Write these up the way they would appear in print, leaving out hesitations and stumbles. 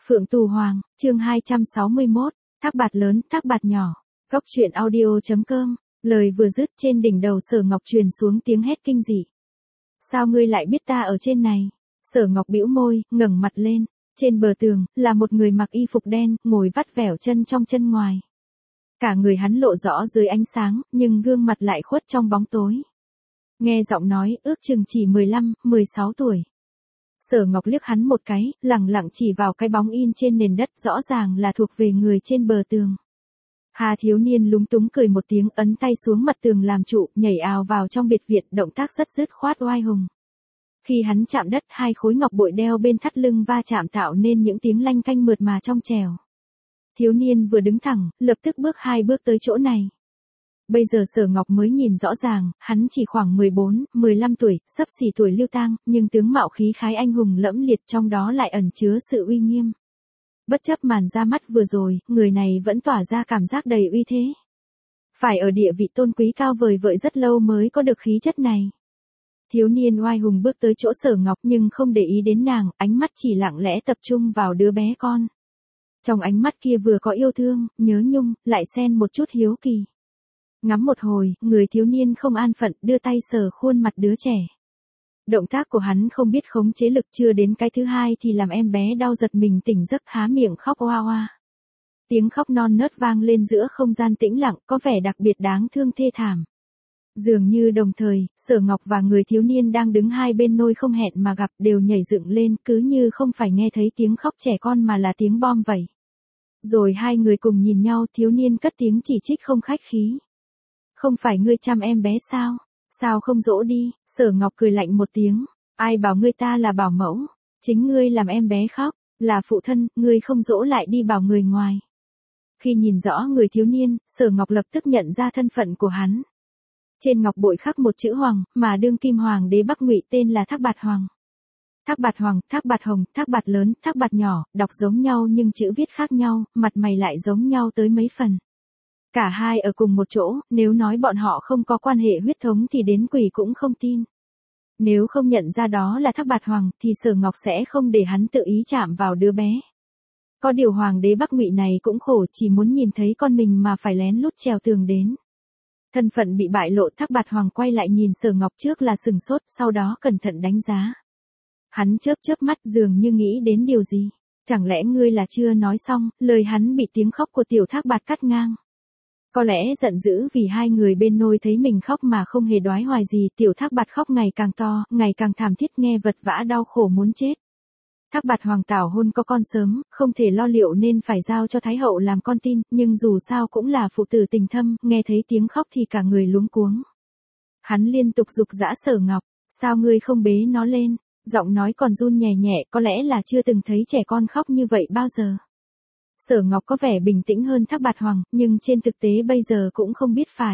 Phượng Tù Hoàng, chương 261, thác bạt lớn, thác bạt nhỏ. Góc truyện audio.com, lời vừa dứt trên đỉnh đầu Sở Ngọc truyền xuống tiếng hét kinh dị. Sao ngươi lại biết ta ở trên này? Sở Ngọc bĩu môi, ngẩng mặt lên. Trên bờ tường, là một người mặc y phục đen, ngồi vắt vẻo chân trong chân ngoài. Cả người hắn lộ rõ dưới ánh sáng, nhưng gương mặt lại khuất trong bóng tối. Nghe giọng nói, ước chừng chỉ 15, 16 tuổi. Sở Ngọc liếc hắn một cái, lẳng lặng chỉ vào cái bóng in trên nền đất rõ ràng là thuộc về người trên bờ tường. Hà thiếu niên lúng túng cười một tiếng, ấn tay xuống mặt tường làm trụ, nhảy ào vào trong biệt viện, động tác rất dứt khoát oai hùng. Khi hắn chạm đất, hai khối ngọc bội đeo bên thắt lưng va chạm tạo nên những tiếng lanh canh mượt mà trong trẻo. Thiếu niên vừa đứng thẳng, lập tức bước hai bước tới chỗ này. Bây giờ Sở Ngọc mới nhìn rõ ràng, hắn chỉ khoảng 14, 15 tuổi, xấp xỉ tuổi Lưu Tang, nhưng tướng mạo khí khái anh hùng lẫm liệt, trong đó lại ẩn chứa sự uy nghiêm. Bất chấp màn ra mắt vừa rồi, người này vẫn tỏa ra cảm giác đầy uy thế. Phải ở địa vị tôn quý cao vời vợi rất lâu mới có được khí chất này. Thiếu niên oai hùng bước tới chỗ Sở Ngọc nhưng không để ý đến nàng, ánh mắt chỉ lặng lẽ tập trung vào đứa bé con. Trong ánh mắt kia vừa có yêu thương, nhớ nhung, lại xen một chút hiếu kỳ. Ngắm một hồi, người thiếu niên không an phận, đưa tay sờ khuôn mặt đứa trẻ. Động tác của hắn không biết khống chế lực, chưa đến cái thứ hai thì làm em bé đau giật mình tỉnh giấc, há miệng khóc oa oa. Tiếng khóc non nớt vang lên giữa không gian tĩnh lặng, có vẻ đặc biệt đáng thương thê thảm. Dường như đồng thời, Sở Ngọc và người thiếu niên đang đứng hai bên nôi không hẹn mà gặp đều nhảy dựng lên, cứ như không phải nghe thấy tiếng khóc trẻ con mà là tiếng bom vậy. Rồi hai người cùng nhìn nhau, thiếu niên cất tiếng chỉ trích không khách khí. Không phải ngươi chăm em bé sao? Sao không dỗ đi? Sở Ngọc cười lạnh một tiếng. Ai bảo ngươi ta là bảo mẫu? Chính ngươi làm em bé khóc, là phụ thân, ngươi không dỗ lại đi bảo người ngoài. Khi nhìn rõ người thiếu niên, Sở Ngọc lập tức nhận ra thân phận của hắn. Trên ngọc bội khắc một chữ Hoàng, mà đương kim hoàng đế Bắc Ngụy tên là Thác Bạt Hoàng. Thác Bạt Hoàng, Thác Bạt Hồng, Thác Bạt lớn, Thác Bạt nhỏ, đọc giống nhau nhưng chữ viết khác nhau, mặt mày lại giống nhau tới mấy phần. Cả hai ở cùng một chỗ, nếu nói bọn họ không có quan hệ huyết thống thì đến quỷ cũng không tin. Nếu không nhận ra đó là Thác Bạt Hoàng thì Sở Ngọc sẽ không để hắn tự ý chạm vào đứa bé. Có điều hoàng đế Bắc Ngụy này cũng khổ, chỉ muốn nhìn thấy con mình mà phải lén lút trèo tường đến. Thân phận bị bại lộ, Thác Bạt Hoàng quay lại nhìn Sở Ngọc, trước là sừng sốt, sau đó cẩn thận đánh giá. Hắn chớp mắt dường như nghĩ đến điều gì. Chẳng lẽ ngươi là chưa nói xong? Lời hắn bị tiếng khóc của tiểu Thác Bạt cắt ngang. Có lẽ giận dữ vì hai người bên nôi thấy mình khóc mà không hề đoái hoài gì, tiểu Thác Bạt khóc ngày càng to, ngày càng thảm thiết, nghe vật vã đau khổ muốn chết. Thác Bạt Hoàng tảo hôn có con sớm, không thể lo liệu nên phải giao cho Thái hậu làm con tin, nhưng dù sao cũng là phụ tử tình thâm, nghe thấy tiếng khóc thì cả người luống cuống. Hắn liên tục giục giã Sở Ngọc, sao ngươi không bế nó lên? Giọng nói còn run nhẹ nhẹ, có lẽ là chưa từng thấy trẻ con khóc như vậy bao giờ. Sở Ngọc có vẻ bình tĩnh hơn Thác Bạt Hoàng, nhưng trên thực tế bây giờ cũng không biết phải.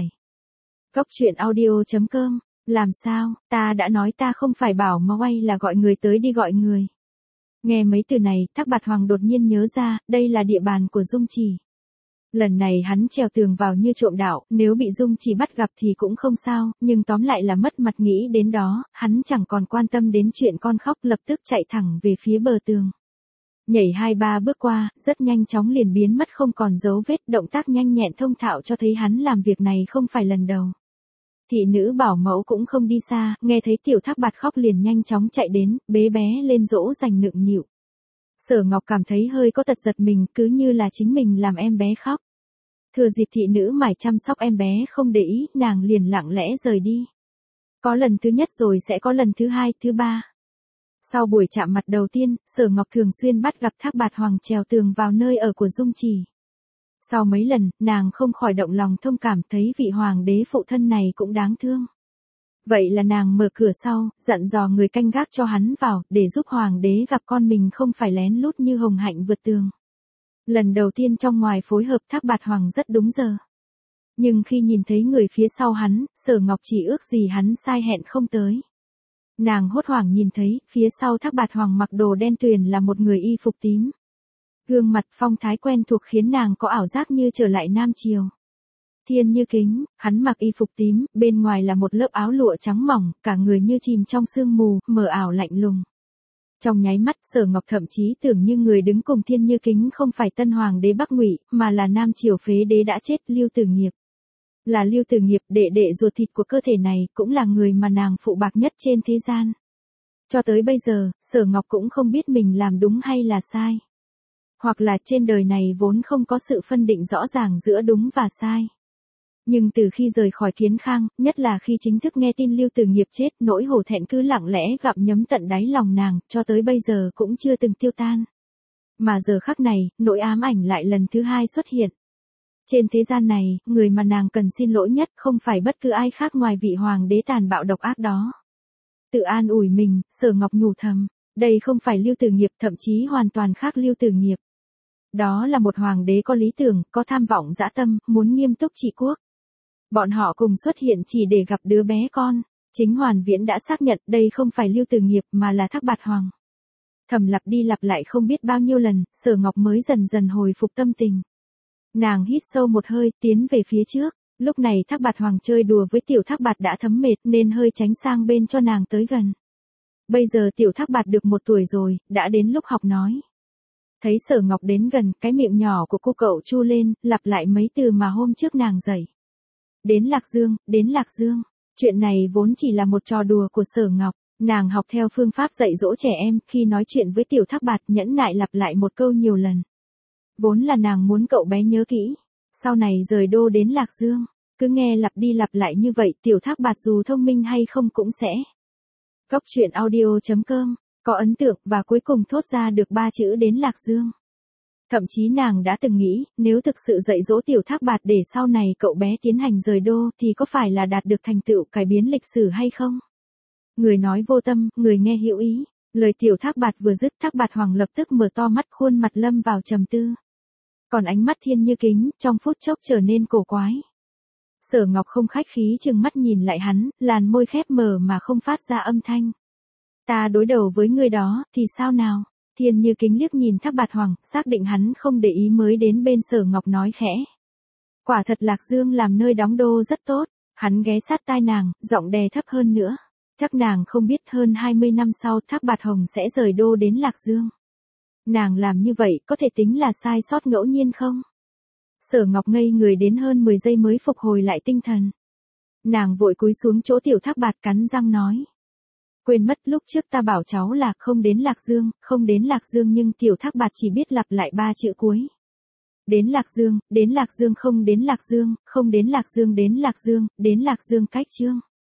Góc truyện audio.com, làm sao, ta đã nói ta không phải bảo mà quay là gọi người tới đi gọi người. Nghe mấy từ này, Thác Bạt Hoàng đột nhiên nhớ ra, đây là địa bàn của Dung Trì. Lần này hắn trèo tường vào như trộm đạo, nếu bị Dung Trì bắt gặp thì cũng không sao, nhưng tóm lại là mất mặt, nghĩ đến đó, hắn chẳng còn quan tâm đến chuyện con khóc, lập tức chạy thẳng về phía bờ tường. Nhảy 2-3 bước qua, rất nhanh chóng liền biến mất không còn dấu vết, động tác nhanh nhẹn thông thạo cho thấy hắn làm việc này không phải lần đầu. Thị nữ bảo mẫu cũng không đi xa, nghe thấy tiểu Thác Bạt khóc liền nhanh chóng chạy đến, bế bé lên dỗ dành nựng nịu. Sở Ngọc cảm thấy hơi có tật giật mình, cứ như là chính mình làm em bé khóc. Thừa dịp thị nữ mải chăm sóc em bé không để ý, nàng liền lặng lẽ rời đi. Có lần thứ nhất rồi sẽ có lần thứ hai, thứ ba. Sau buổi chạm mặt đầu tiên, Sở Ngọc thường xuyên bắt gặp Thác Bạt Hoàng trèo tường vào nơi ở của Dung Trì. Sau mấy lần, nàng không khỏi động lòng thông cảm, thấy vị hoàng đế phụ thân này cũng đáng thương. Vậy là nàng mở cửa sau, dặn dò người canh gác cho hắn vào, để giúp hoàng đế gặp con mình không phải lén lút như Hồng Hạnh vượt tường. Lần đầu tiên trong ngoài phối hợp, Thác Bạt Hoàng rất đúng giờ. Nhưng khi nhìn thấy người phía sau hắn, Sở Ngọc chỉ ước gì hắn sai hẹn không tới. Nàng hốt hoảng nhìn thấy, phía sau Thác Bạt Hoàng mặc đồ đen tuyền là một người y phục tím. Gương mặt phong thái quen thuộc khiến nàng có ảo giác như trở lại Nam Triều. Thiên như kính, hắn mặc y phục tím, bên ngoài là một lớp áo lụa trắng mỏng, cả người như chìm trong sương mù, mờ ảo lạnh lùng. Trong nháy mắt Sở Ngọc thậm chí tưởng như người đứng cùng Thiên Như Kính không phải tân hoàng đế Bắc Ngụy, mà là Nam Triều phế đế đã chết Lưu Tử Nghiệp. Là Lưu Tử Nghiệp, đệ đệ ruột thịt của cơ thể này, cũng là người mà nàng phụ bạc nhất trên thế gian. Cho tới bây giờ, Sở Ngọc cũng không biết mình làm đúng hay là sai. Hoặc là trên đời này vốn không có sự phân định rõ ràng giữa đúng và sai. Nhưng từ khi rời khỏi Kiến Khang, nhất là khi chính thức nghe tin Lưu Tử Nghiệp chết, nỗi hổ thẹn cứ lặng lẽ gặm nhấm tận đáy lòng nàng, cho tới bây giờ cũng chưa từng tiêu tan. Mà giờ khắc này, nỗi ám ảnh lại lần thứ hai xuất hiện. Trên thế gian này, người mà nàng cần xin lỗi nhất không phải bất cứ ai khác ngoài vị hoàng đế tàn bạo độc ác đó. Tự an ủi mình, Sở Ngọc nhủ thầm, đây không phải Lưu Tử Nghiệp, thậm chí hoàn toàn khác Lưu Tử Nghiệp. Đó là một hoàng đế có lý tưởng, có tham vọng dã tâm, muốn nghiêm túc trị quốc. Bọn họ cùng xuất hiện chỉ để gặp đứa bé con. Chính Hoàn Viễn đã xác nhận đây không phải Lưu Tử Nghiệp mà là Thác Bạt Hoàng. Thầm lặp đi lặp lại không biết bao nhiêu lần, Sở Ngọc mới dần dần hồi phục tâm tình. Nàng hít sâu một hơi, tiến về phía trước. Lúc này Thác Bạt Hoàng chơi đùa với Tiểu Thác Bạt đã thấm mệt nên hơi tránh sang bên cho nàng tới gần. Bây giờ Tiểu Thác Bạt được 1 tuổi rồi, đã đến lúc học nói. Thấy Sở Ngọc đến gần, cái miệng nhỏ của cô cậu chu lên, lặp lại mấy từ mà hôm trước nàng dạy. Đến Lạc Dương, đến Lạc Dương. Chuyện này vốn chỉ là một trò đùa của Sở Ngọc. Nàng học theo phương pháp dạy dỗ trẻ em, khi nói chuyện với Tiểu Thác Bạt nhẫn nại lặp lại một câu nhiều lần. Vốn là nàng muốn cậu bé nhớ kỹ. Sau này rời đô đến Lạc Dương, cứ nghe lặp đi lặp lại như vậy, Tiểu Thác Bạt dù thông minh hay không cũng sẽ. Góc truyện audio.com, có ấn tượng và cuối cùng thốt ra được 3 chữ đến Lạc Dương. Thậm chí nàng đã từng nghĩ, nếu thực sự dạy dỗ Tiểu Thác Bạt để sau này cậu bé tiến hành rời đô thì có phải là đạt được thành tựu cải biến lịch sử hay không? Người nói vô tâm, người nghe hữu ý. Lời Tiểu Thác Bạt vừa dứt, Thác Bạt Hoàng lập tức mở to mắt, khuôn mặt lâm vào trầm tư. Còn ánh mắt Thiên Như Kính, trong phút chốc trở nên cổ quái. Sở Ngọc không khách khí trừng mắt nhìn lại hắn, làn môi khép mờ mà không phát ra âm thanh. Ta đối đầu với người đó, thì sao nào? Thiên Như Kính liếc nhìn Thác Bạt Hoàng, xác định hắn không để ý mới đến bên Sở Ngọc nói khẽ. Quả thật Lạc Dương làm nơi đóng đô rất tốt. Hắn ghé sát tai nàng, giọng đè thấp hơn nữa. Chắc nàng không biết hơn 20 năm sau Thác Bạt Hồng sẽ rời đô đến Lạc Dương. Nàng làm như vậy có thể tính là sai sót ngẫu nhiên không? Sở Ngọc ngây người đến hơn 10 giây mới phục hồi lại tinh thần. Nàng vội cúi xuống chỗ Tiểu Thác Bạt cắn răng nói. Quên mất lúc trước ta bảo cháu là không đến Lạc Dương, không đến Lạc Dương, nhưng Tiểu Thác Bạt chỉ biết lặp lại 3 chữ cuối. Đến Lạc Dương, đến Lạc Dương, không đến Lạc Dương, không đến Lạc Dương, đến Lạc Dương, đến Lạc Dương cách chương.